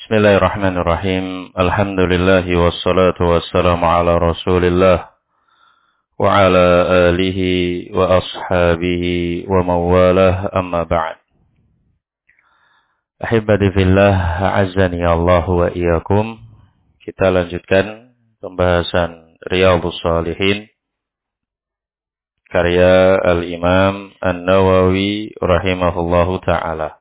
Bismillahirrahmanirrahim. Alhamdulillahi wassalatu wassalamu ala Rasulillah wa ala alihi wa ashabihi wa mawalah, amma ba'd. Ahibati fillah, a'azzani Allah wa iyyakum. Kita lanjutkan pembahasan Riyadhus Shalihin karya Al-Imam An-Nawawi rahimahullahu ta'ala.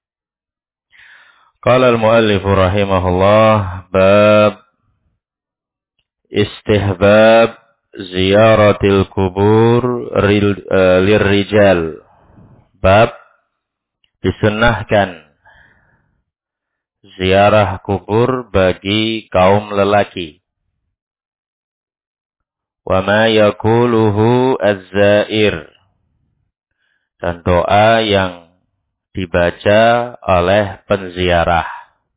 Qala al-muallif rahimahullah, bab istihbab ziyaratil kubur lirrijal. Bab disunnahkan ziarah kubur bagi kaum lelaki. Wa ma yaquluhu az-zair, dan doa yang dibaca oleh penziarah.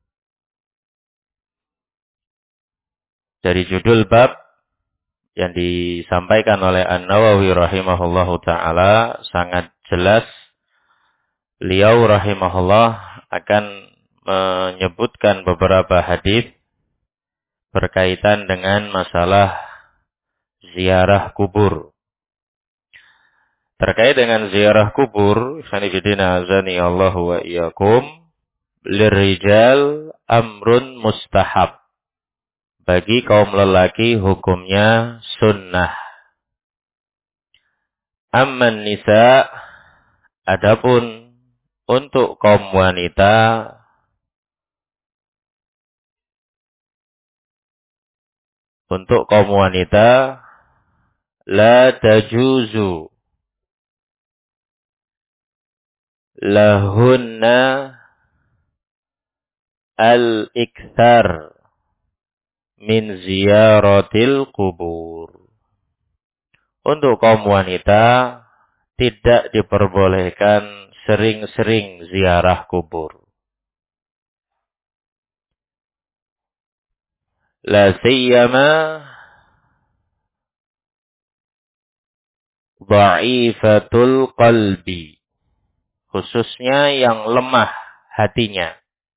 Dari judul bab yang disampaikan oleh An-Nawawi rahimahullahu ta'ala sangat jelas. Beliau rahimahullah akan menyebutkan beberapa hadis berkaitan dengan masalah ziarah kubur. Terkait dengan ziarah kubur, sanifidina azani Allahu wa iyyakum, lirrijal amrun mustahab. Bagi kaum lelaki hukumnya sunnah. Amman nisa, adapun untuk kaum wanita, la tajuzu lahunna al-ikthar min ziyaratil kubur. Untuk kaum wanita tidak diperbolehkan sering-sering ziarah kubur. La siyama dha'ifatul qalbi, khususnya yang lemah hatinya.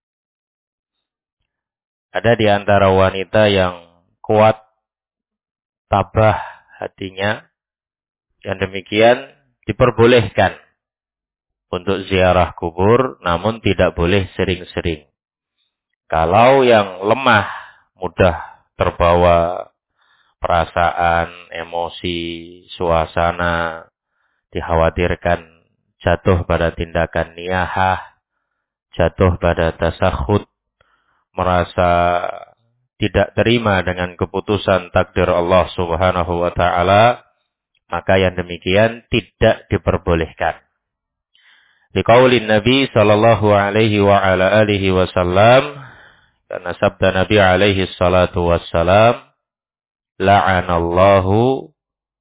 Ada di antara wanita yang kuat tabah hatinya, yang demikian diperbolehkan untuk ziarah kubur, namun tidak boleh sering-sering. Kalau yang lemah, mudah terbawa perasaan, emosi, suasana, dikhawatirkan jatuh pada tindakan niyahah, jatuh pada tasakhud, merasa tidak terima dengan keputusan takdir Allah Subhanahu wa ta'ala, maka yang demikian tidak diperbolehkan. Liqaulin Nabi sallallahu alaihi wa ala alihi wasallam, karena sabda Nabi alaihi salatu wassalam, la'anallahu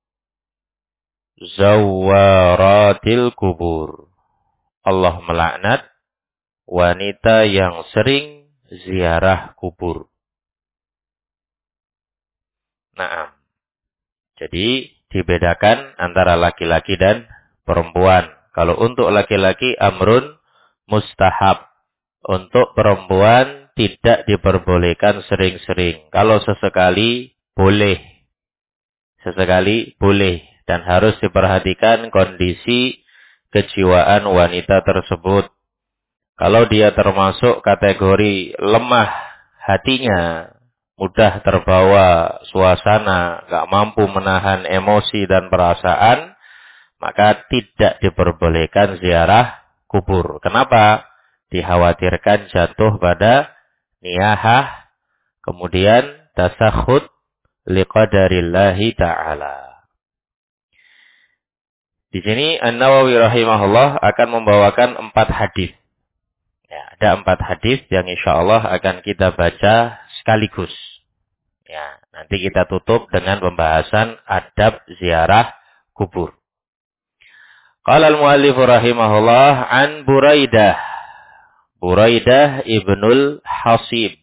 zawaratil kubur. Allah melaknat wanita yang sering ziarah kubur. Nah, jadi dibedakan antara laki-laki dan perempuan. Kalau untuk laki-laki amrun mustahab. Untuk perempuan tidak diperbolehkan sering-sering. Kalau sesekali boleh. Sesekali boleh. Dan harus diperhatikan kondisi kejiwaan wanita tersebut. Kalau dia termasuk kategori lemah hatinya, mudah terbawa suasana, gak mampu menahan emosi dan perasaan, maka tidak diperbolehkan ziarah kubur. Kenapa? Dikhawatirkan jatuh pada niyahah, kemudian tasakhud liqadarillahi ta'ala. Di sini An-Nawawi rahimahullah akan membawakan 4 hadis. Ya, ada 4 hadis yang insyaallah akan kita baca sekaligus. Ya, nanti kita tutup dengan pembahasan adab ziarah kubur. Qala al-muallif rahimahullah an Buraidah ibnul Hasib.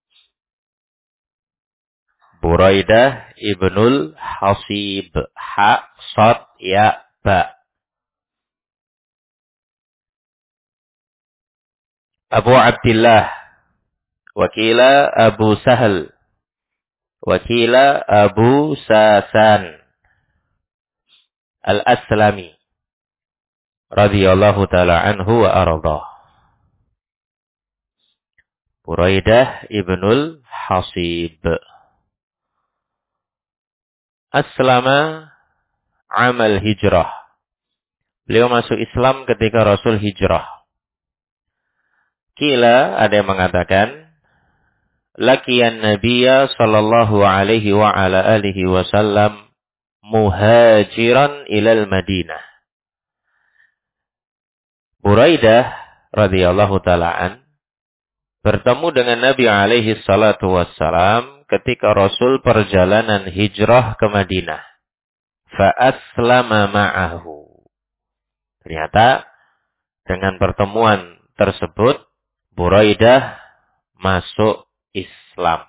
Buraidah ibnul Hasib. Ha, sad, ya, ba. Abu Abdillah Wakila Abu Sahal. Wakila Abu Sasan Al-Aslami radhiyallahu ta'ala anhu wa ardah. Buraidah ibnul Hasib. Aslama amal hijrah. Beliau masuk Islam ketika Rasul hijrah. Kila ada yang mengatakan laqiyan Nabiyya sallallahu alaihi wa ala alihi wasallam muhajiran ilal Madinah. Buraidah radhiyallahu ta'ala bertemu dengan Nabi alaihi salatu wassalam ketika Rasul perjalanan hijrah ke Madinah. Fa aslama ma'ahu. Ternyata dengan pertemuan tersebut Buraidah masuk Islam.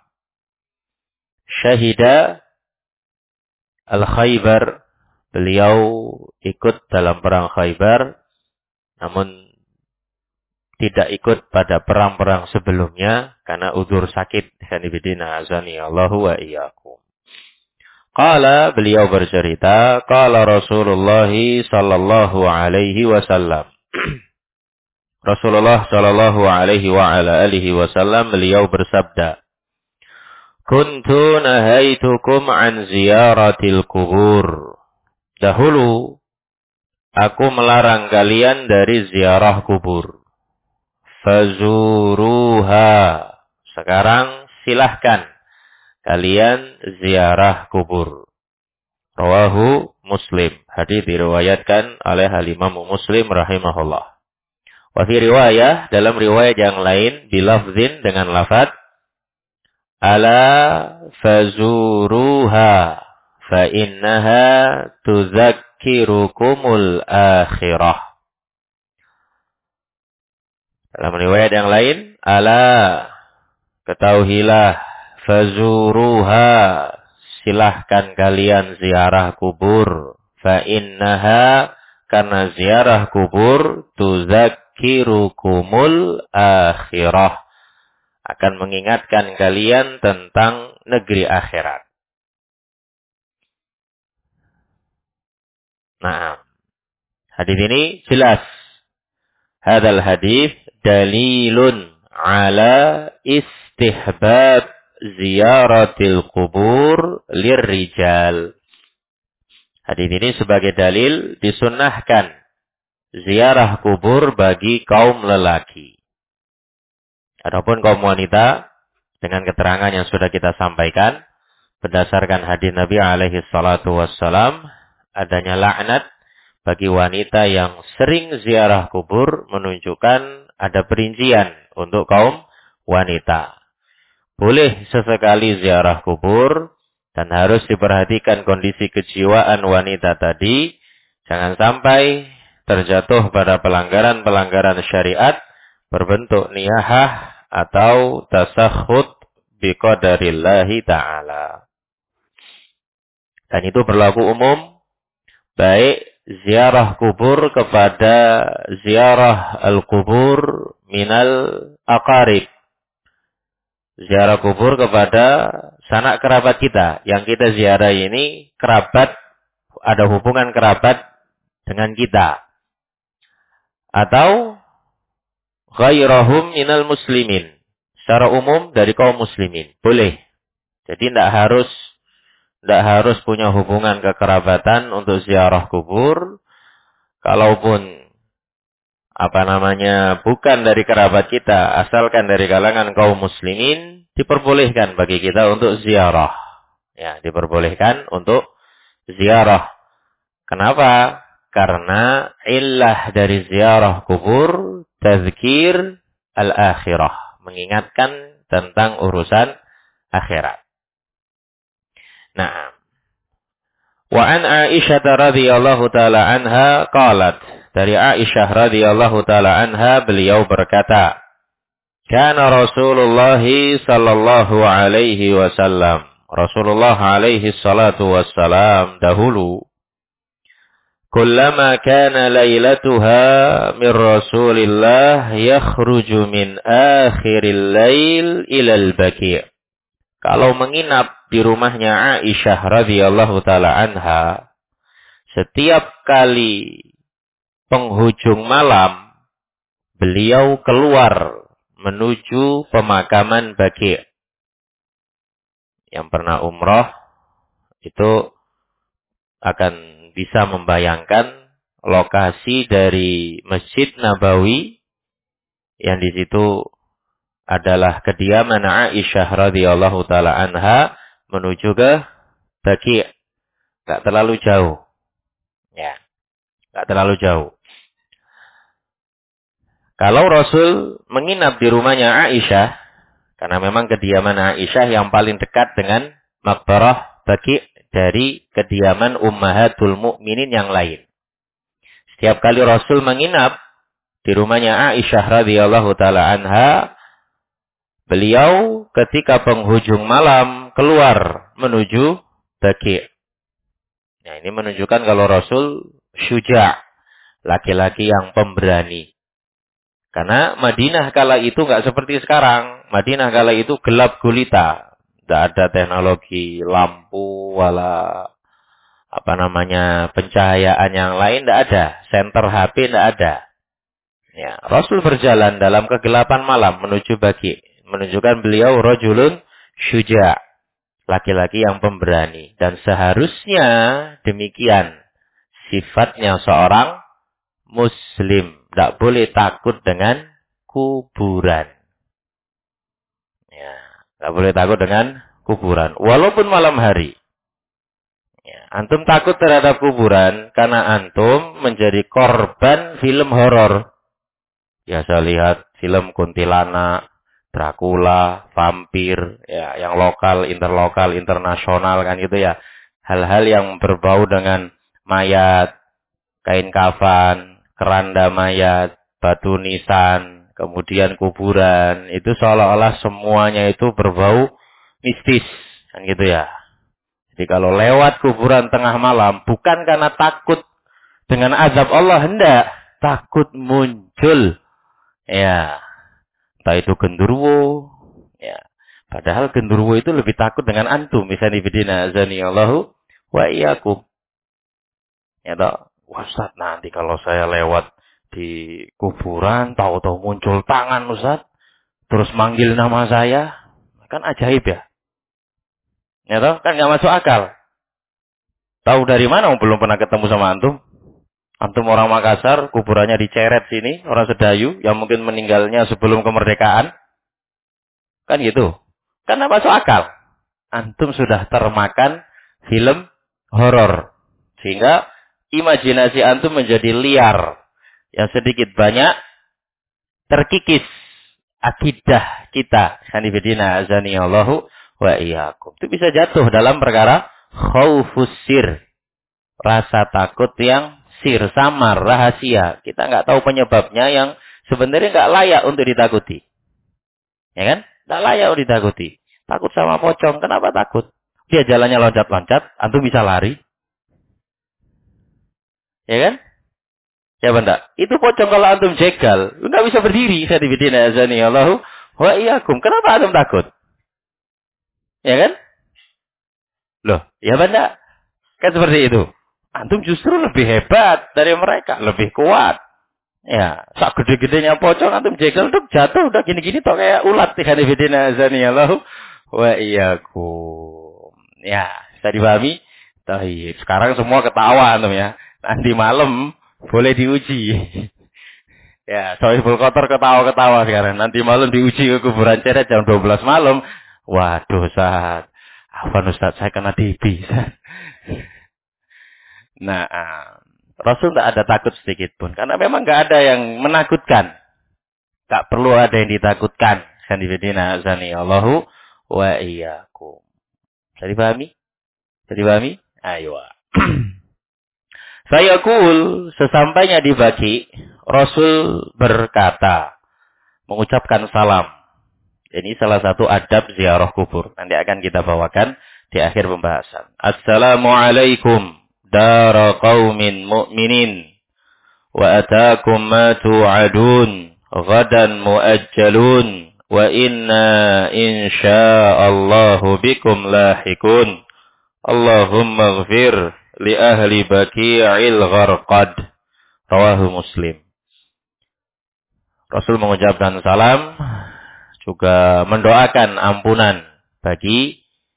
Syahida Al-Khaybar. Beliau ikut dalam perang Khaybar. Namun tidak ikut pada perang-perang sebelumnya. Karena udzur sakit. Sanibidina azani Allahu wa iyyakum. Qala beliau bercerita. Qala Rasulullah sallallahu alaihi wasallam. Rasulullah sallallahu alaihi wa ala alihi wasallam beliau bersabda, "Kuntu nahaitukum an ziyaratil kubur." Dahulu aku melarang kalian dari ziarah kubur. Fazuruha. Sekarang silahkan kalian ziarah kubur. Rawahu Muslim. Hadis diriwayatkan oleh Imam Muslim rahimahullah. Wa fi riwayah, dalam riwayat yang lain, bilafzin dengan lafaz ala fazuruha fa innaha tudzakkirukumul akhirah. Dalam riwayat yang lain, ala ketahuilah fazuruha silahkan kalian ziarah kubur fa innaha karena ziarah kubur tudzakkirukumul akhirah akan mengingatkan kalian tentang negeri akhirat. Nah, hadis ini jelas. Hadal hadis dalilun ala istihbab ziyaratil kubur lirrijal. Hadis ini sebagai dalil disunnahkan ziarah kubur bagi kaum lelaki. Adapun kaum wanita, dengan keterangan yang sudah kita sampaikan, berdasarkan hadis Nabi alaihi salatu wassalam, adanya laknat bagi wanita yang sering ziarah kubur menunjukkan ada perincian untuk kaum wanita. Boleh sesekali ziarah kubur, dan harus diperhatikan kondisi kejiwaan wanita tadi. Jangan sampai terjatuh pada pelanggaran-pelanggaran syariat berbentuk niyahah atau tasakhut biqadarillahi ta'ala. Dan itu berlaku umum, baik ziarah kubur kepada ziarah al-kubur minal aqarib. Ziarah kubur kepada sanak kerabat kita. Yang kita ziarah ini kerabat, ada hubungan kerabat dengan kita. Atau ghairahum minal muslimin. Secara umum dari kaum muslimin. Boleh. Jadi tidak harus punya hubungan kekerabatan untuk ziarah kubur. Kalaupun bukan dari kerabat kita, asalkan dari kalangan kaum muslimin, diperbolehkan bagi kita untuk ziarah. Ya, diperbolehkan untuk ziarah. Kenapa? Karena illah dari ziarah kubur tazkir al-akhirah, mengingatkan tentang urusan akhirat. Nah, wa an Aisyah radhiyallahu taala anha qalat, dari Aisyah radhiyallahu taala anha beliau berkata, kana Rasulullah sallallahu alaihi wasallam, Rasulullah alaihi salatu wassalam dahulu kullama kana lailatuha min Rasulillah yakhruju min akhiril lail ilal baqi'. Kalau menginap di rumahnya Aisyah radhiyallahu taala anha, setiap kali penghujung malam beliau keluar menuju pemakaman Baqi'. Yang pernah umrah itu akan bisa membayangkan lokasi dari Masjid Nabawi yang di situ adalah kediaman Aisyah radhiyallahu taala anha menuju ke Baqi'. Enggak terlalu jauh. Ya, enggak terlalu jauh. Kalau Rasul menginap di rumahnya Aisyah, karena memang kediaman Aisyah yang paling dekat dengan maqbarah Baqi' dari kediaman ummahatul mukminin yang lain. Setiap kali Rasul menginap di rumahnya Aisyah radhiyallahu taala anha, beliau ketika penghujung malam keluar menuju Baqi'. Nah, ini menunjukkan kalau Rasul syuja', laki-laki yang pemberani. Karena Madinah kala itu nggak seperti sekarang. Madinah kala itu gelap gulita. Tidak ada teknologi lampu, wala pencahayaan yang lain, tidak ada. Senter HP tidak ada. Ya, Rasul berjalan dalam kegelapan malam menuju Baqi'. Menunjukkan beliau rajulun syuja', laki-laki yang pemberani. Dan seharusnya demikian sifatnya seorang Muslim. Tidak boleh takut dengan kuburan. Ya, tidak boleh takut dengan kuburan. Walaupun malam hari. Ya, antum takut terhadap kuburan karena antum menjadi korban film horor. Biasa lihat film kuntilanak, Dracula, vampir, ya, yang lokal, interlokal, internasional kan gitu ya. Hal-hal yang berbau dengan mayat, kain kafan, keranda mayat, batu nisan, kemudian kuburan, itu seolah-olah semuanya itu berbau mistis, kan gitu ya. Jadi kalau lewat kuburan tengah malam, bukan karena takut dengan azab Allah, hendak, takut muncul, ya, entah itu genderuwo, ya. Padahal genderuwo itu lebih takut dengan antum, misalnya bidina azani Allahu wa iyyakum. Ya toh. Ustaz, nanti kalau saya lewat di kuburan, tahu-tahu muncul tangan Ustaz, terus manggil nama saya, kan ajaib ya. Ya toh, kan nggak masuk akal. Tahu dari mana? Belum pernah ketemu sama antum. Antum orang Makassar, kuburannya diceret sini, orang Sedayu, yang mungkin meninggalnya sebelum kemerdekaan. Kan gitu. Kan nggak masuk akal. Antum sudah termakan film horor. Sehingga imajinasi antum menjadi liar. Yang sedikit banyak terkikis akidah kita. Hanifidina azani Allahu wa iyyakum. Itu bisa jatuh dalam perkara khaufus sir. Rasa takut yang sir, samar, rahasia. Kita nggak tahu penyebabnya yang sebenarnya nggak layak untuk ditakuti. Ya kan? Nggak layak untuk ditakuti. Takut sama pocong. Kenapa takut? Dia jalannya loncat-loncat. Antum bisa lari. Ya kan? Ya benda. Itu pocong kalau antum jegal, enggak bisa berdiri. Khadibidina azani Allahu wa iyyakum. Kenapa antum takut? Ya kan? Loh, ya benda. Kan seperti itu. Antum justru lebih hebat dari mereka, lebih kuat. Ya, sak gede-gedenya pocong antum jegal tuh jatuh udah gini-gini toh kayak ulat. Khadibidina azani Allahu wa iyyakum. Ya, bisa dipahami? Tayyib. Sekarang semua ketawa antum ya. Nanti malam boleh diuji. Ya, Sohibul Kotor ketawa-ketawa sekarang. Nanti malam diuji ke kuburan Ceret jam 12 malam. Waduh, Ustaz. Afwan Ustaz, saya kena TB. Nah, Rasul tidak ada takut sedikit pun. Karena memang nggak ada yang menakutkan. Tak perlu ada yang ditakutkan. Sanifidina azani Allahu wa iyyakum. Bisa dipahami? Bisa dipahami? Ayo. Sayaqul, sesampainya di Baqi', Rasul berkata, mengucapkan salam. Ini salah satu adab ziarah kubur. Nanti akan kita bawakan di akhir pembahasan. Assalamualaikum. دار قوم مؤمنين وأتاكم ما توعدون غدا مؤجلون وإنا إن شاء الله بكم لاحقون اللهم اغفر لأهل بقيع الغرقد. Rawahu Muslim. Rasul mengucapkan salam, juga mendoakan ampunan bagi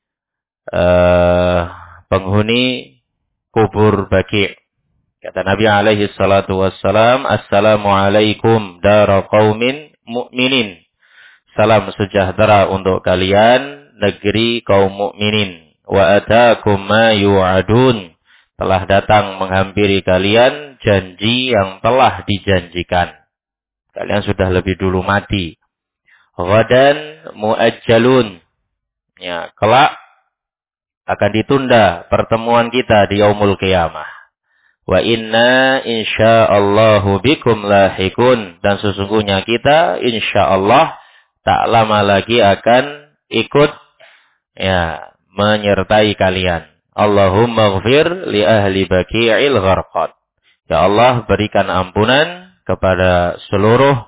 penghuni kubur Baqi'. Kata Nabi alaihi salatu wassalam, Assalamualaikum dara qaumin mu'minin. Salam sejahtera untuk kalian, negeri kaum mukminin. Wa atakum ma yu'adun. Telah datang menghampiri kalian janji yang telah dijanjikan. Kalian sudah lebih dulu mati. Ghadan mu'ajjalun. Ya, kelak akan ditunda pertemuan kita di yaumul qiyamah. Wa inna insyaallahu bikum lahikun. Dan sesungguhnya kita insyaallah tak lama lagi akan ikut menyertai kalian. Allahumma ghfir li ahli baqi'il gharqad. Ya Allah, berikan ampunan kepada seluruh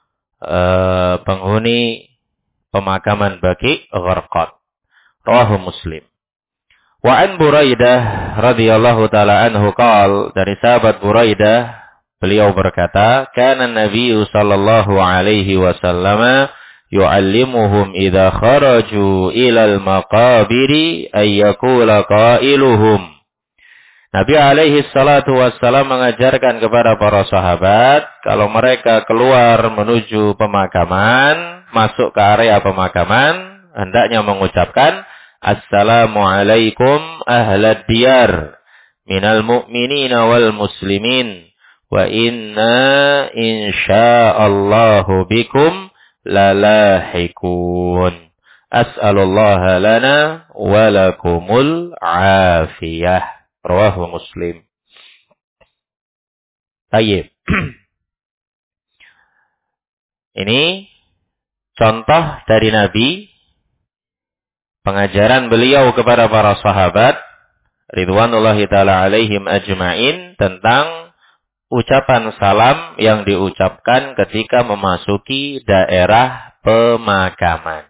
penghuni pemakaman Baqi' Gharqad. Rawahu Muslim. Wa an Buraidah radhiyallahu taala anhu qala, dari sahabat Buraidah beliau berkata, kana Nabi sallallahu alaihi wasallam yu'allimuhum idza kharaju ilal maqabiri ay yaqula qailuhum. Nabi alaihi salatu wassalam mengajarkan kepada para sahabat, kalau mereka keluar menuju pemakaman, masuk ke area pemakaman, hendaknya mengucapkan Assalamualaikum ahlad diyar minal mu'minina wal muslimin wa inna insyaallahu bikum lalahikun. As'alullaha lana wa lakumul afiyah. Rawahu Muslim. Tayyib. Ini contoh dari Nabi, pengajaran beliau kepada para sahabat ridwanullahi ta'ala alaihim ajma'in tentang ucapan salam yang diucapkan ketika memasuki daerah pemakaman.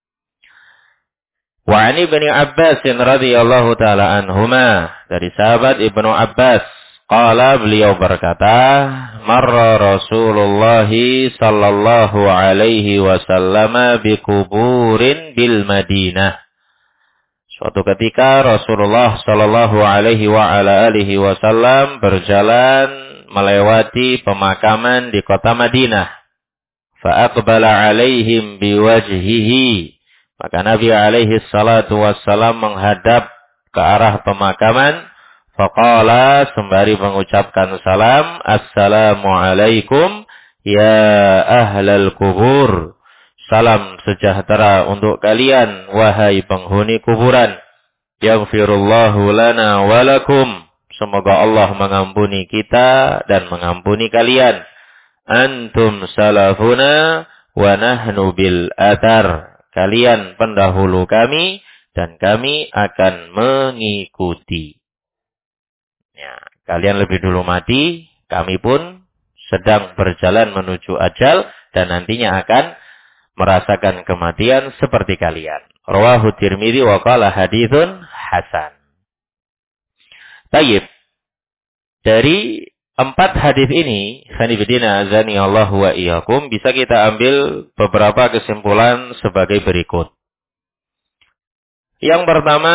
Wa 'an Ibnu Abbas radhiyallahu ta'ala anhuma, dari sahabat Ibnu Abbas, qala, beliau berkata, marra Rasulullah sallallahu alaihi wasallam bi kuburin bil Madinah. Suatu ketika Rasulullah sallallahu alaihi wa ala alihi wasallam berjalan melewati pemakaman di kota Madinah. Fa aqbala alaihim biwajhihi. Maka Nabi alaihi salatu wassalam menghadap ke arah pemakaman. Faqala, sembari mengucapkan salam, Assalamualaikum ya ahlal kubur. Salam sejahtera untuk kalian, wahai penghuni kuburan. Yaghfirullahu lana walakum. Semoga Allah mengampuni kita dan mengampuni kalian. Antum salafuna wa nahnu bil athar. Kalian pendahulu kami dan kami akan mengikuti. Ya, kalian lebih dulu mati, kami pun sedang berjalan menuju ajal dan nantinya akan merasakan kematian seperti kalian. Rawahu Tirmidzi wa qala haditsun hasan. Tayyib. Dari 4 hadis ini, sanibidina azani Allah wa iyyakum, bisa kita ambil beberapa kesimpulan sebagai berikut. Yang pertama,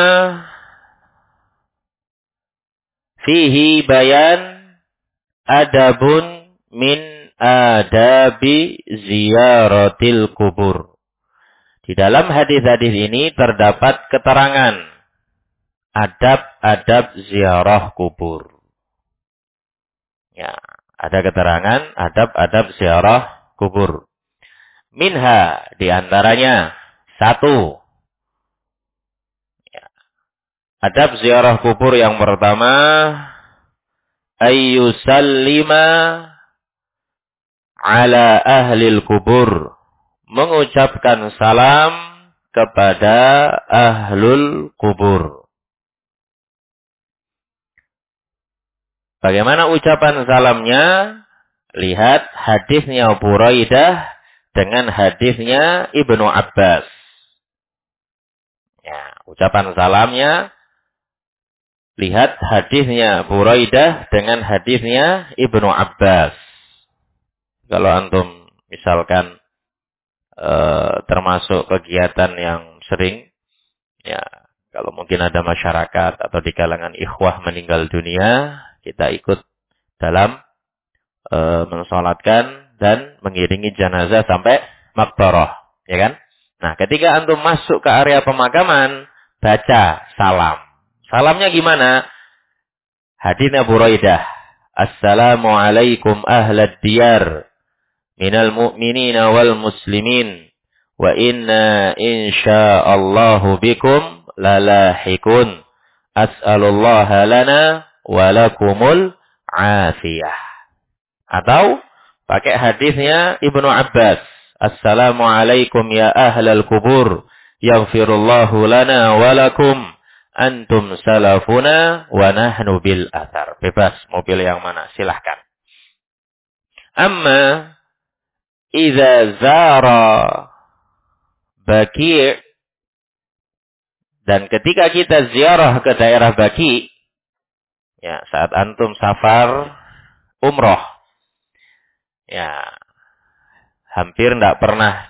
fihi bayan adabun min adabi ziyaratil kubur. Di dalam hadis-hadis ini terdapat keterangan adab-adab ziarah kubur. Ya, ada keterangan adab-adab ziarah kubur. Minha, di antaranya 1. Ya, adab ziarah kubur yang pertama, ayyusallima ala ahlil kubur, mengucapkan salam kepada ahlul kubur. Bagaimana ucapan salamnya? Lihat hadisnya Buraidah dengan hadisnya Ibnu Abbas. Ya, ucapan salamnya, lihat hadisnya Buraidah dengan hadisnya Ibnu Abbas. Kalau antum misalkan termasuk kegiatan yang sering, ya kalau mungkin ada masyarakat atau di kalangan ikhwah meninggal dunia, kita ikut dalam mensolatkan dan mengiringi jenazah sampai maqbarah, ya kan? Nah, ketika antum masuk ke area pemakaman, baca salam. Salamnya gimana? Hadisnya Buraidah. Assalamualaikum ahlad diyar minal mu'minina wal muslimin wa inna insya'allahu bikum lalahikun. As'alullaha lana wa lakumul afiyah. Atau pakai hadisnya Ibnu Abbas. Assalamualaikum ya ahlal kubur. Yaghfirullahu lana wa lakum. Antum salafuna wa nahnu bil athar. Bebas, mau pilih yang mana, silahkan. Amma idza zara Baqi', dan ketika kita ziarah ke daerah Baqi', ya saat antum safar umroh, ya hampir tidak pernah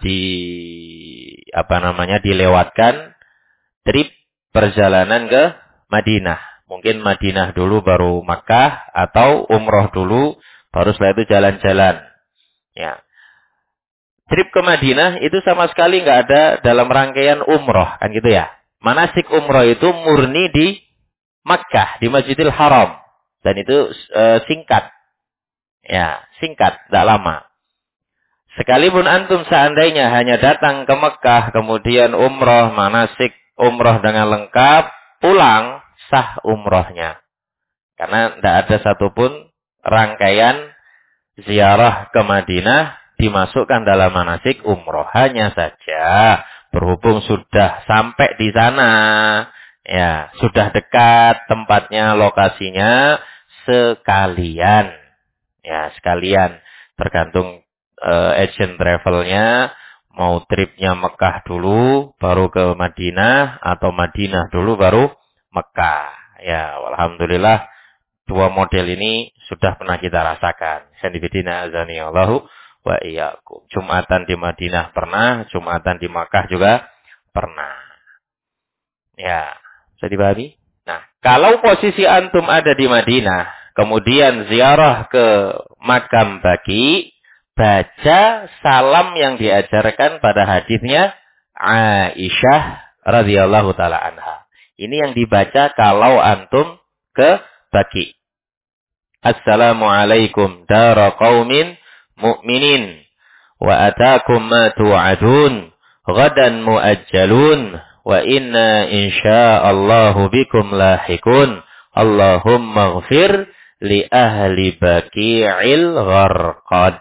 dilewatkan trip perjalanan ke Madinah. Mungkin Madinah dulu baru Makkah, atau umroh dulu baru setelah itu jalan-jalan. Ya. Trip ke Madinah itu sama sekali nggak ada dalam rangkaian umroh, kan gitu ya. Manasik umroh itu murni di Makkah, di Masjidil Haram, dan itu singkat. Ya, singkat, tidak lama. Sekalipun antum seandainya hanya datang ke Mekah, kemudian umroh, manasik umroh dengan lengkap, pulang, sah umrohnya. Karena tidak ada satupun rangkaian ziarah ke Madinah dimasukkan dalam manasik umroh. Hanya saja, berhubung sudah sampai di sana, ya sudah dekat tempatnya, lokasinya, sekalian. Ya, sekalian. Tergantung agent travelnya, mau tripnya Mekah dulu, baru ke Madinah, atau Madinah dulu, baru Mekah. Ya, alhamdulillah, dua model ini sudah pernah kita rasakan. Sanibidina azani Allahu wa iyyakum. Jumatan di Madinah pernah, Jumatan di Mekah juga pernah. Ya, bisa dipahami? Nah, kalau posisi antum ada di Madinah, kemudian ziarah ke makam Baqi', baca salam yang diajarkan pada hadisnya Aisyah radhiyallahu taala anha. Ini yang dibaca kalau antum ke Baqi'. Assalamualaikum dara qaumin mu'minin wa atakum ma tu'adun ghadan muajjalun wa inna insya'allahu bikum lahikun. Allahumma ghfir li ahli Baqi'il gharqad.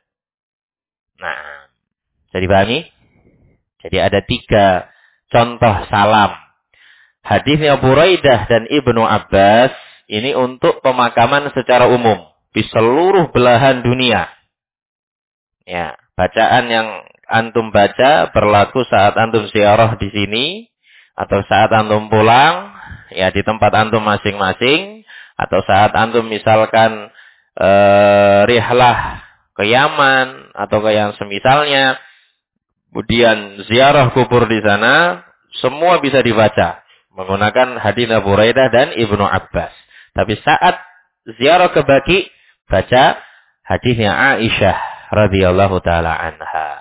Nah, bisa dipahami? Jadi ada 3 contoh salam. Hadisnya Buraidah dan Ibnu Abbas ini untuk pemakaman secara umum di seluruh belahan dunia. Ya, bacaan yang antum baca berlaku saat antum ziarah di sini, atau saat antum pulang, ya di tempat antum masing-masing, atau saat antum misalkan rihlah ke Yaman atau ke yang semisalnya, kemudian ziarah kubur di sana, semua bisa dibaca menggunakan hadis Abu Buraidah dan Ibnu Abbas. Tapi saat ziarah ke Baqi', baca hadisnya Aisyah radhiyallahu taala anha.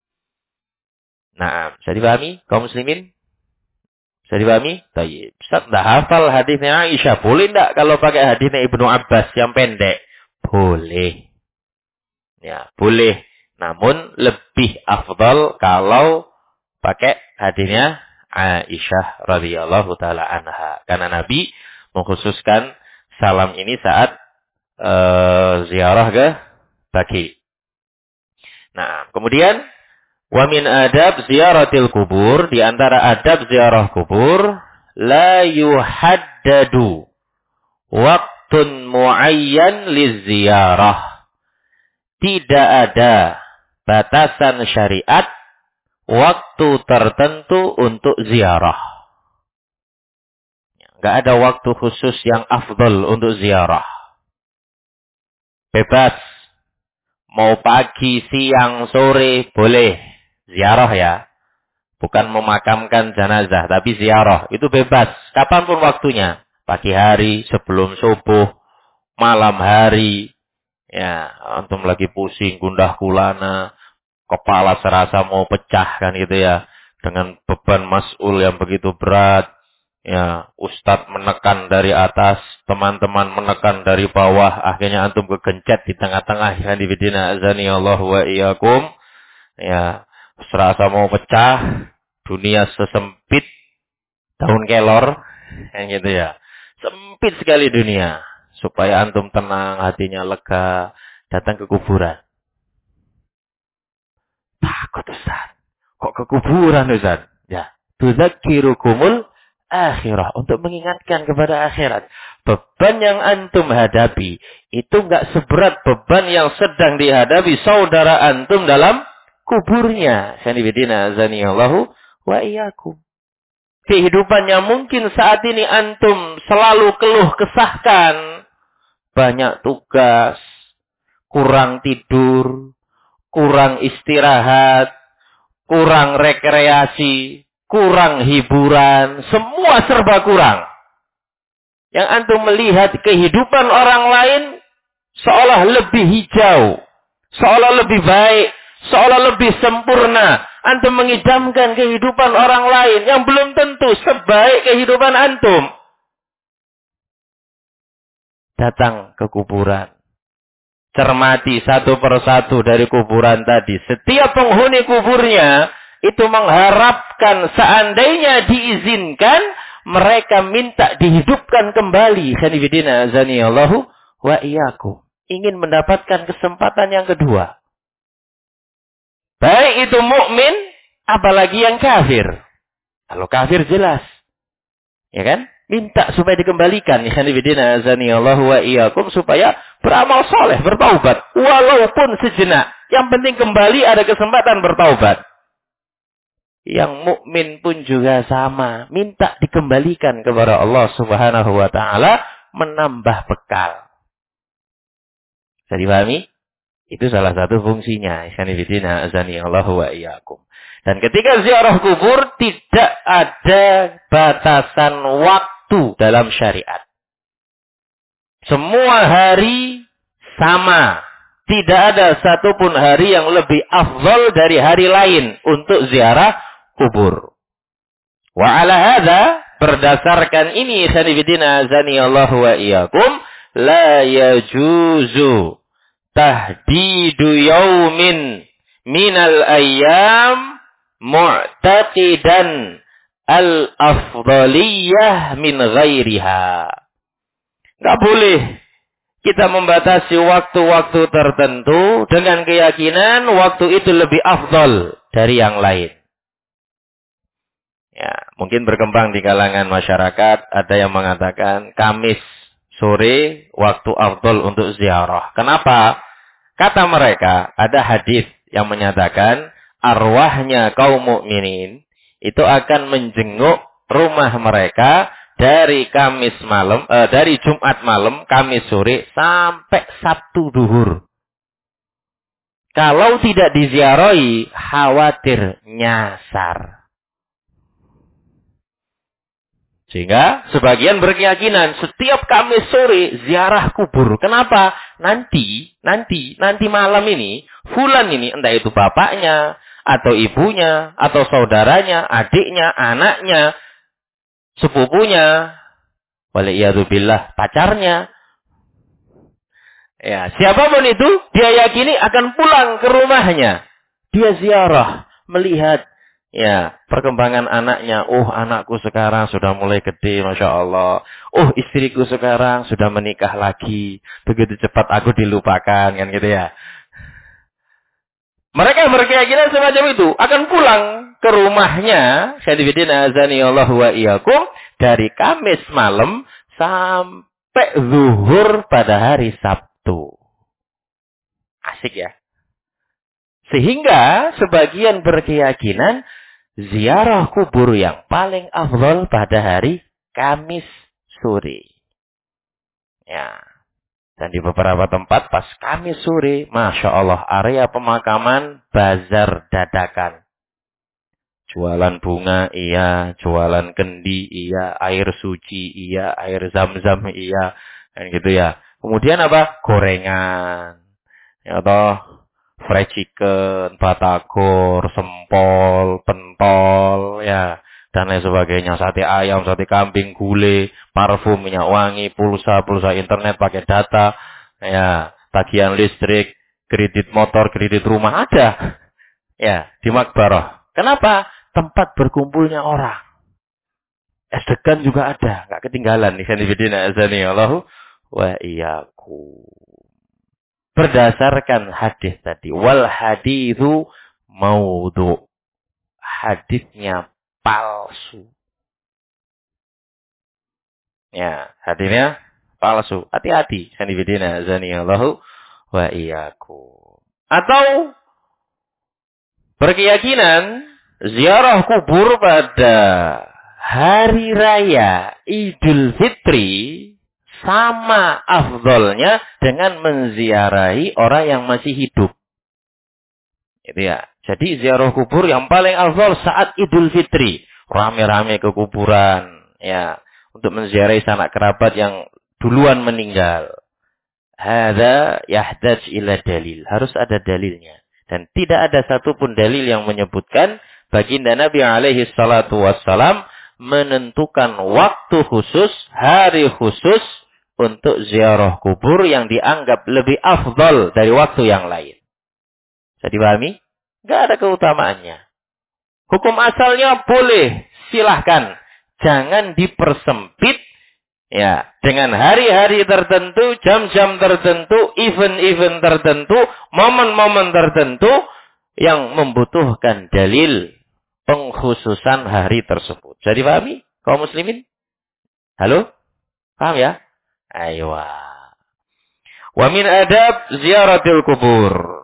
Nah, bisa dipahami kaum muslimin? Bisa dipahami? Baik. Ustaz, enggak hafal hadisnya Aisyah. Boleh enggak kalau pakai hadisnya Ibnu Abbas yang pendek? Boleh. Ya, boleh. Namun lebih afdal kalau pakai hadisnya Aisyah radhiyallahu taala anha. Karena Nabi mengkhususkan salam ini saat ziarah ke Baqi'. Nah, kemudian wa min adab ziyaratil kubur, di antara adab ziarah kubur, la yuhaddadu waqtu waktun muayyan liziyarah. Tidak ada batasan syariat waktu tertentu untuk ziarah. Enggak ada waktu khusus yang afdal untuk ziarah. Bebas. Mau pagi, siang, sore, boleh. Ziarah ya. Bukan memakamkan jenazah, tapi ziarah. Itu bebas. Kapanpun waktunya. Pagi hari, sebelum subuh, malam hari. Ya, antum lagi pusing, gundah gulana. Kepala serasa mau pecah kan gitu ya. Dengan beban mas'ul yang begitu berat. Ya, ustadz menekan dari atas, teman-teman menekan dari bawah, akhirnya antum kegencet di tengah-tengah. Hadibidina azani Allah wa iyyakum. Ya, serasa mau pecah, dunia sesempit daun kelor, yang gitu ya. Sempit sekali dunia. Supaya antum tenang, hatinya lega, datang ke kuburan. Takut Ustaz. Kok ke kuburan Ustaz? Ya, tudzakirukumul akhirah, untuk mengingatkan kepada akhirat. Beban yang antum hadapi itu enggak seberat beban yang sedang dihadapi saudara antum dalam kuburnya. Sanibidina azanillahu wa iyyakum. Kehidupannya mungkin saat ini antum selalu keluh kesahkan. Banyak tugas, kurang tidur, kurang istirahat, kurang rekreasi, kurang hiburan, semua serba kurang. Yang antum melihat kehidupan orang lain seolah lebih hijau, seolah lebih baik, seolah lebih sempurna. Antum mengidamkan kehidupan orang lain yang belum tentu sebaik kehidupan antum. Datang ke kuburan. Cermati satu persatu dari kuburan tadi. Setiap penghuni kuburnya itu mengharapkan seandainya diizinkan, mereka minta dihidupkan kembali. Khanifidina azaniyallahu wa iyyakum. Ingin mendapatkan kesempatan yang kedua. Baik itu mukmin, apalagi yang kafir. Kalau kafir jelas. Ya kan? Minta supaya dikembalikan. Khanifidina azaniyallahu wa iyyakum. Supaya beramal soleh, bertaubat. Walaupun sejenak. Yang penting kembali ada kesempatan bertaubat. Yang mukmin pun juga sama. Minta dikembalikan kepada Allah subhanahu wa ta'ala. Menambah bekal. Bisa dipahami? Itu salah satu fungsinya. Ikhwanifidina azanillahu wa iyyakum. Dan ketika ziarah kubur, tidak ada batasan waktu dalam syariat. Semua hari sama. Tidak ada satupun hari yang lebih afdal dari hari lain untuk ziarah kubur. Wa ala hadza, berdasarkan ini sanibidina azanillahu wa iyyakum, la yajuzu tahdidu yaumin minal ayyam mu'taqidan al-afdaliyah min ghairiha. Enggak boleh kita membatasi waktu-waktu tertentu dengan keyakinan waktu itu lebih afdal dari yang lain. Ya, mungkin berkembang di kalangan masyarakat, ada yang mengatakan Kamis sore waktu afdal untuk ziarah. Kenapa? Kata mereka, ada hadis yang menyatakan arwahnya kaum mukminin itu akan menjenguk rumah mereka dari Kamis malam, dari Jumat malam, Kamis sore sampai Sabtu duhur. Kalau tidak diziarahi, khawatir nyasar. Sehingga sebagian berkeyakinan setiap Kamis sore ziarah kubur. Kenapa? Nanti malam ini, fulan ini, entah itu bapaknya, atau ibunya, atau saudaranya, adiknya, anaknya, sepupunya, waliyadzubillah, pacarnya. Ya, siapapun itu, dia yakini akan pulang ke rumahnya. Dia ziarah, melihat ya, perkembangan anaknya. Oh, anakku sekarang sudah mulai gede, Masya Allah. Oh, istriku sekarang sudah menikah lagi. Begitu cepat aku dilupakan, kan gitu ya. Mereka berkeyakinan semacam itu. Akan pulang ke rumahnya. Syadibidina azanillahu wa iyyakum. Dari Kamis malam sampai zuhur pada hari Sabtu. Asik ya. Sehingga sebagian berkeyakinan ziarah kubur yang paling afdal pada hari Kamis sore. Ya. Dan di beberapa tempat pas Kamis sore, Masya Allah, area pemakaman bazar dadakan. Jualan bunga, iya. Jualan kendi, iya. Air suci, iya. Air zam-zam, iya. Dan gitu ya. Kemudian apa? Gorengan. Ya toh. Fried chicken, batagor, sempol, pentol, ya. Dan lain sebagainya. Sate ayam, sate kambing, gulai, parfum, minyak wangi, pulsa internet pakai data. Ya. Tagihan listrik, kredit motor, kredit rumah. Ada. Ya. Di Makbarah. Kenapa? Tempat berkumpulnya orang. Es degan juga ada. Nggak ketinggalan. Ikhwan fillah azani Allahu wa iyyakum. Berdasarkan hadis tadi. Wal hadithu maudhu. Hadisnya palsu. Ya, hadisnya palsu. Hati-hati. Ikhwan fillah azani Allahu wa iyyakum. Atau berkeyakinan ziarah kubur pada hari raya Idul Fitri sama afdolnya dengan menziarahi orang yang masih hidup. Itu ya. Jadi ziarah kubur yang paling afdol saat Idul Fitri. Rame-rame ke kuburan. Ya. Untuk menziarahi sanak kerabat yang duluan meninggal. Hada yahdaj ila dalil. Harus ada dalilnya. Dan tidak ada satupun dalil yang menyebutkan baginda Nabi alaihi salatu wassalam menentukan waktu khusus, hari khusus untuk ziarah kubur yang dianggap lebih afdal dari waktu yang lain. Jadi dipahami? Enggak ada keutamaannya. Hukum asalnya boleh, silahkan. Jangan dipersempit ya, dengan hari-hari tertentu, jam-jam tertentu, event-event tertentu, momen-momen tertentu yang membutuhkan dalil pengkhususan hari tersebut. Jadi pahami kaum muslimin? Halo? Paham ya? Ayo. Wa min adab ziaratil kubur.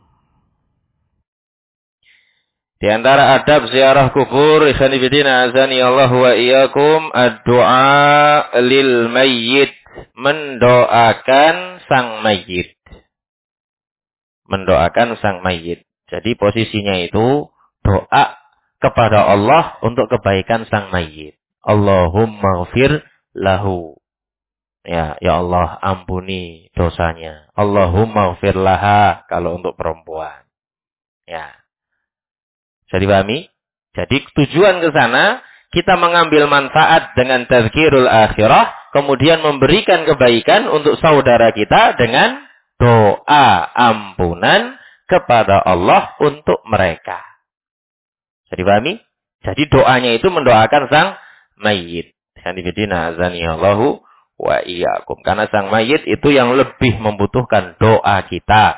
Di antara adab ziarah kubur, ikhwan fillah azani Allah wa iyyakum, ad-du'a lil mayyit, mendoakan sang mayyit. Mendoakan sang mayyit. Jadi posisinya itu doa kepada Allah untuk kebaikan sang mayyit. Allahumma ghfir lahu. Ya, ya Allah ampuni dosanya. Allahumma ghfir laha kalau untuk perempuan. Ya. Jadi dipahami? Jadi tujuan ke sana kita mengambil manfaat dengan tazkirul akhirah, kemudian memberikan kebaikan untuk saudara kita dengan doa ampunan kepada Allah untuk mereka. Jadi dipahami? Jadi doanya itu mendoakan sang mayit. Sanibidina azanillahu wa iyyakum. Karena sang mayit itu yang lebih membutuhkan doa kita.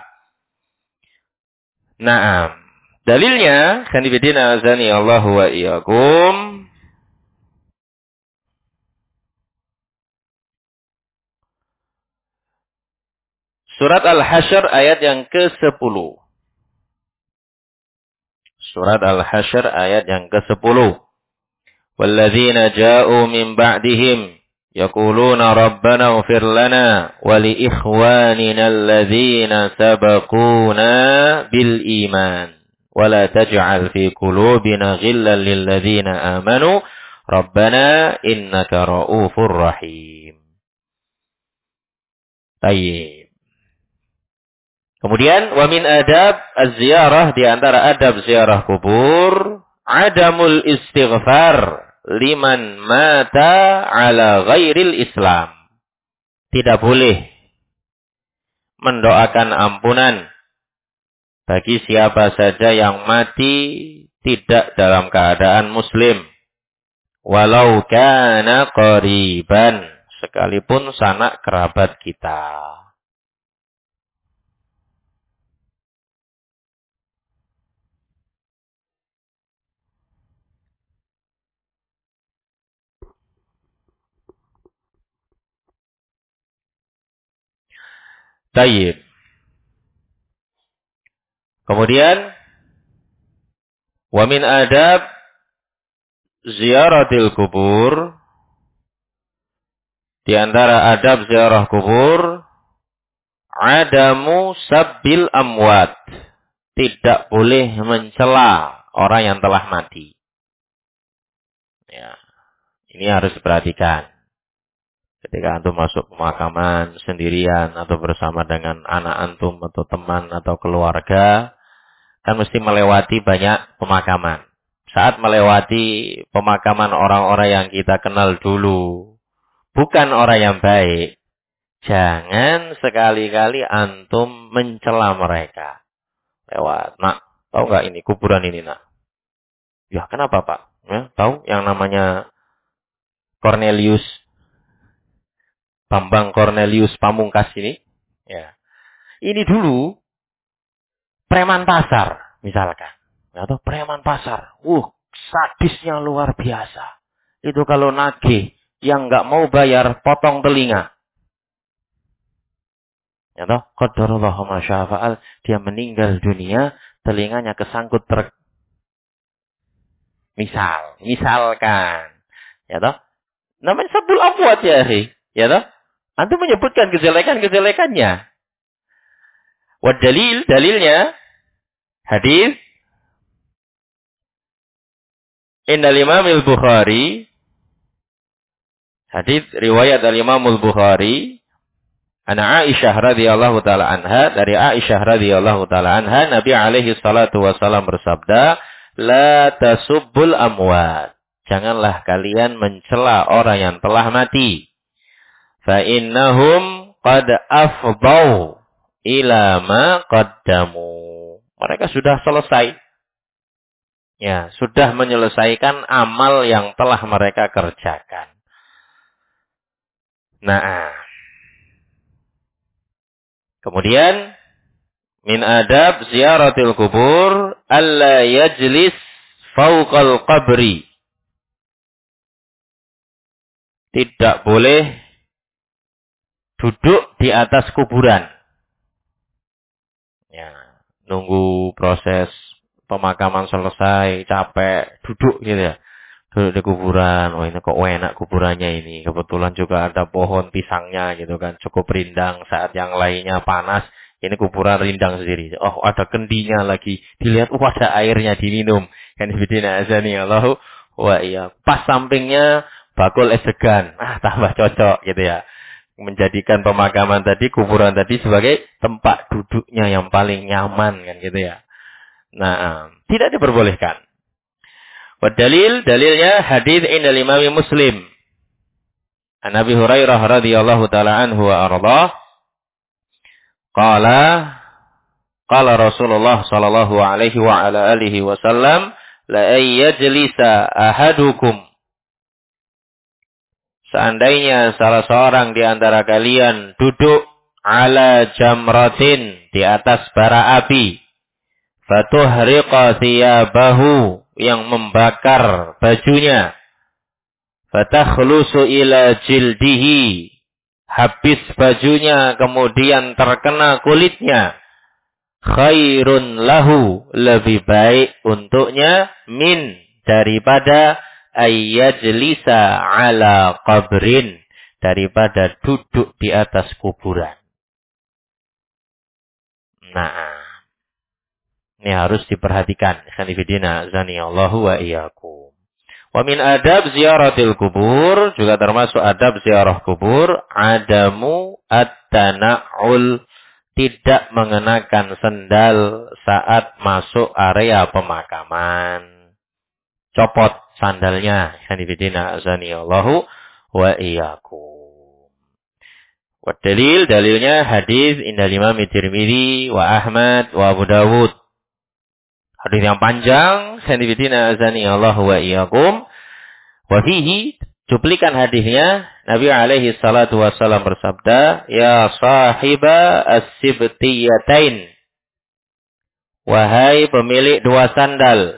Naam. Dalilnya, sanibidina azanillahu wa iyyakum. Surat Al-Hasyr ayat yang ke-10. Surat Al-Hasyr ayat yang ke-10. Walladzina ja'u min ba'dihim yaquluna rabbana ighfir lana wa li ikhwanina alladzina sabaquna bil iman wa la taj'al fi qulubina ghillan lil ladzina amanu rabbana innaka ra'ufur rahim. Baik. Kemudian wa min adab az-ziyarah, di antara adab ziarah kubur adamul istighfar liman mata ala ghairil Islam. Tidak boleh mendoakan ampunan bagi siapa saja yang mati tidak dalam keadaan muslim. Walau kana qariban, sekalipun sanak kerabat kita. Tayyib. Kemudian wa min adab ziyaratil kubur, di antara adab ziarah kubur, adamu sabbil amwat, tidak boleh mencela orang yang telah mati. Ya, ini harus diperhatikan. Ketika antum masuk pemakaman sendirian atau bersama dengan anak antum atau teman atau keluarga, kan mesti melewati banyak pemakaman. Saat melewati pemakaman orang-orang yang kita kenal dulu, bukan orang yang baik, jangan sekali-kali antum mencela mereka. Lewat, nak, tahu nggak ini kuburan ini, nak? Ya, kenapa, Pak? Ya, tahu yang namanya Cornelius, Bambang Cornelius Pamungkas ini? Ya. Ini dulu preman pasar, misalkan. Atau preman pasar. Sadisnya luar biasa. Itu kalau nagih yang nggak mau bayar, potong telinga. Ya toh, qadarullah ma syaa fa'al, dia meninggal dunia, telinganya kesangkut truk. Misalkan. Ya toh? Namanya sabdul amwat ya, akhi. Ya toh? Antum menyebutkan kejelekan-kejelekannya. Wa dalilnya hadis Innal Imam al-Bukhari, hadis riwayat al-Imam al-Bukhari, ana Aisyah radhiyallahu taala anha, dari Aisyah radhiyallahu taala anha, Nabi alaihi salatu wasallam bersabda, la tasubbul amwat. Janganlah kalian mencela orang yang telah mati. Fa innahum qad afdau ila ma qaddamu. Mereka sudah selesai. Ya, sudah menyelesaikan amal yang telah mereka kerjakan. Nah, kemudian min adab ziyaratil kubur alla yajlis fauqal qabri. Tidak boleh duduk di atas kuburan. Ya, nunggu proses pemakaman selesai, capek, duduk gitu ya. Duduk di kuburan. Oh, ini kok enak kuburannya ini. Kebetulan juga ada pohon pisangnya gitu kan. Cukup rindang. Saat yang lainnya panas, ini kuburan rindang sendiri. Oh, ada kendinya lagi. Dilihat, ada airnya diminum. Kan bidina azani Allahu wa iya. Pas sampingnya bakul es degan. Tambah cocok gitu ya. Menjadikan pemakaman tadi, kuburan tadi sebagai tempat duduknya yang paling nyaman kan gitu ya. Nah, tidak diperbolehkan. Dalilnya hadis indal Imam Muslim. An Abi Hurairah radhiyallahu taala anhu wa ardhah. Qala Rasulullah sallallahu alaihi wa ala alihi wasallam, la ayyajlisa ahadukum. Seandainya salah seorang di antara kalian duduk ala jamratin, di atas bara api, fatuhriqa thiyabahu, yang membakar bajunya, fatakhlusu ila jildihi, habis bajunya kemudian terkena kulitnya, khairun lahu, lebih baik untuknya, min, daripada ayyajlisa ala qabrin, daripada duduk di atas kuburan. Nah, ini harus diperhatikan. Khanifidina zaniyallahu wa iyyakum. Wa min adab ziyaratil kubur, juga termasuk adab ziarah kubur, adamu at-tana'ul, tidak mengenakan sendal saat masuk area pemakaman. Copot sandalnya. Khanifidina zaniyallahu wa iyyakum. Wa dalilnya hadis indal Imam Tirmidzi wa Ahmad wa Abu Dawud. Hadis yang panjang, sanadina azani Allah wa iyyakum. Wa fihi, cuplikan hadisnya, Nabi alaihi salatu wasallam bersabda, ya sahiba as-sibtiyatain, wahai pemilik dua sandal,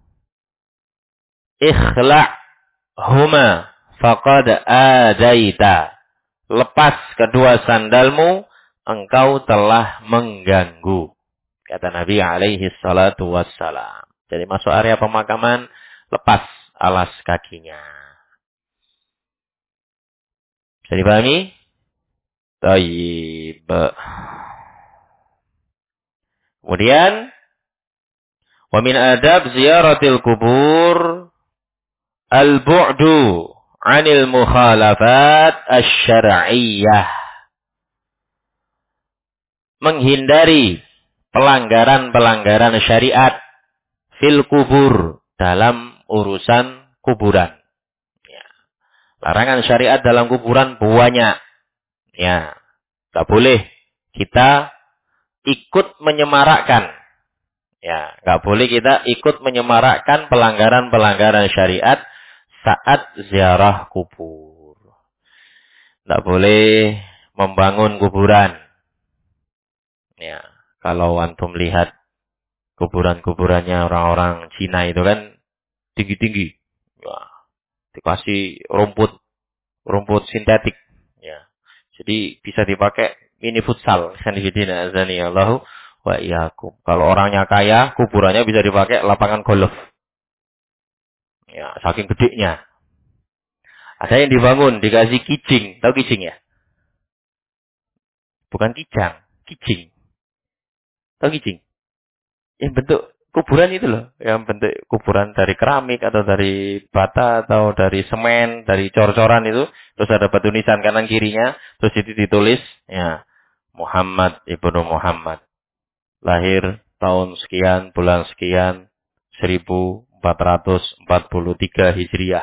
ikhla'huma faqad adaita, lepas kedua sandalmu, engkau telah mengganggu. Kata Nabi alaihi salatu wassalam. Jadi masuk area pemakaman, lepas alas kakinya. Bisa dipahami? Taib. Kemudian, wa min adab ziyaratil kubur al-bu'du 'anil mukhalafat asy-syar'iyyah. Menghindari pelanggaran-pelanggaran syariat fil kubur, dalam urusan kuburan. Ya. Larangan syariat dalam kuburan banyak. Ya, tak boleh kita ikut menyemarakkan. Ya, nggak boleh kita ikut menyemarakkan pelanggaran-pelanggaran syariat saat ziarah kubur. Nggak boleh membangun kuburan. Ya, kalau antum lihat kuburan-kuburannya orang-orang Cina itu kan tinggi-tinggi. Ya, dikasih rumput sintetik. Ya. Jadi bisa dipakai mini futsal. Sanifidina azanillahu wa iyyakum. Kalau orangnya kaya, kuburannya bisa dipakai lapangan golf. Ya, saking gedenya. Ada yang dibangun dikasih kijing. Tahu kijing ya? Bukan kijang, kijing. Tahu kijing? Yang bentuk kuburan itu loh, yang bentuk kuburan dari keramik atau dari bata atau dari semen, dari cor-coran itu, terus ada batu nisan kanan kirinya, terus itu ditulis, ya, Muhammad ibnu Muhammad, lahir tahun sekian, bulan sekian, 1443 Hijriah.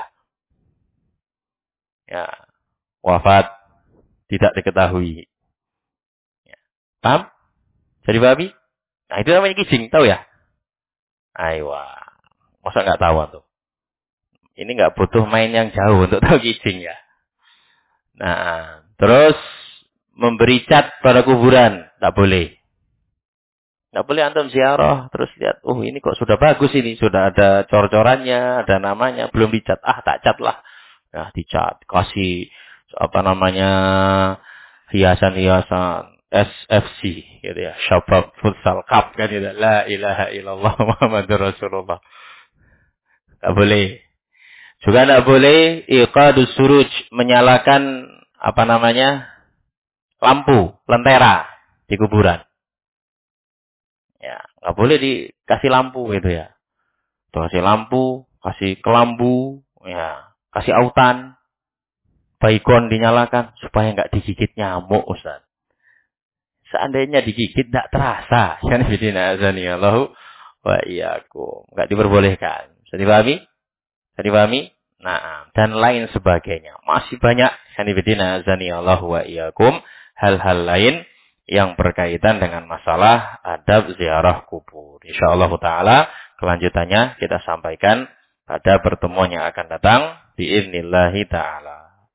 Ya, wafat tidak diketahui. Ya. Paham? Jadi babi? Nah, itu namanya kijing, tahu ya? Aywa. Masa nggak tahu tuh? Ini nggak butuh main yang jauh untuk tahu kijing ya. Nah, terus memberi cat pada kuburan, tak boleh. Tak boleh antum ziarah, terus lihat, oh ini kok sudah bagus ini, sudah ada cor-corannya, ada namanya, belum dicat. Ah, tak cat lah. Nah, dicat, kasih apa namanya hiasan-hiasan SFC gitu ya, Shabab Futsal Cup kan gitu. La ilaha illallah Muhammadur Rasulullah. Tak boleh. Juga tidak boleh iqadus suruj, menyalakan apa namanya lampu, lentera di kuburan. Ya, nggak boleh dikasih lampu gitu ya. Kasih lampu, kasih kelambu, ya, kasih autan, baygon dinyalakan supaya nggak digigit nyamuk, Ustaz. Seandainya digigit tidak terasa. Kan bidina azani Allahu wa iyyakum. Nggak diperbolehkan. Bisa dipahami? Bisa dipahami? Nah, dan lain sebagainya. Masih banyak sanibidina azani Allah wa iyyakum, hal-hal lain yang berkaitan dengan masalah adab ziarah kubur. Insyaallah taala kelanjutannya kita sampaikan pada pertemuan yang akan datang biidznillah taala.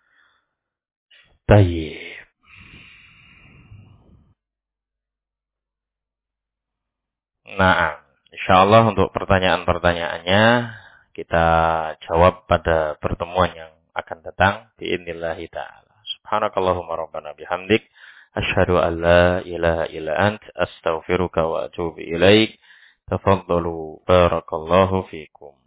Baik. Nah, insyaallah untuk pertanyaan-pertanyaannya kita jawab pada pertemuan yang akan datang biidznillah taala. Subhanakallahumma rabbana bihamdik asyhadu an la ilaha illa ant astaghfiruka wa atubu ilaik. Tafaddalu barakallahu fikum.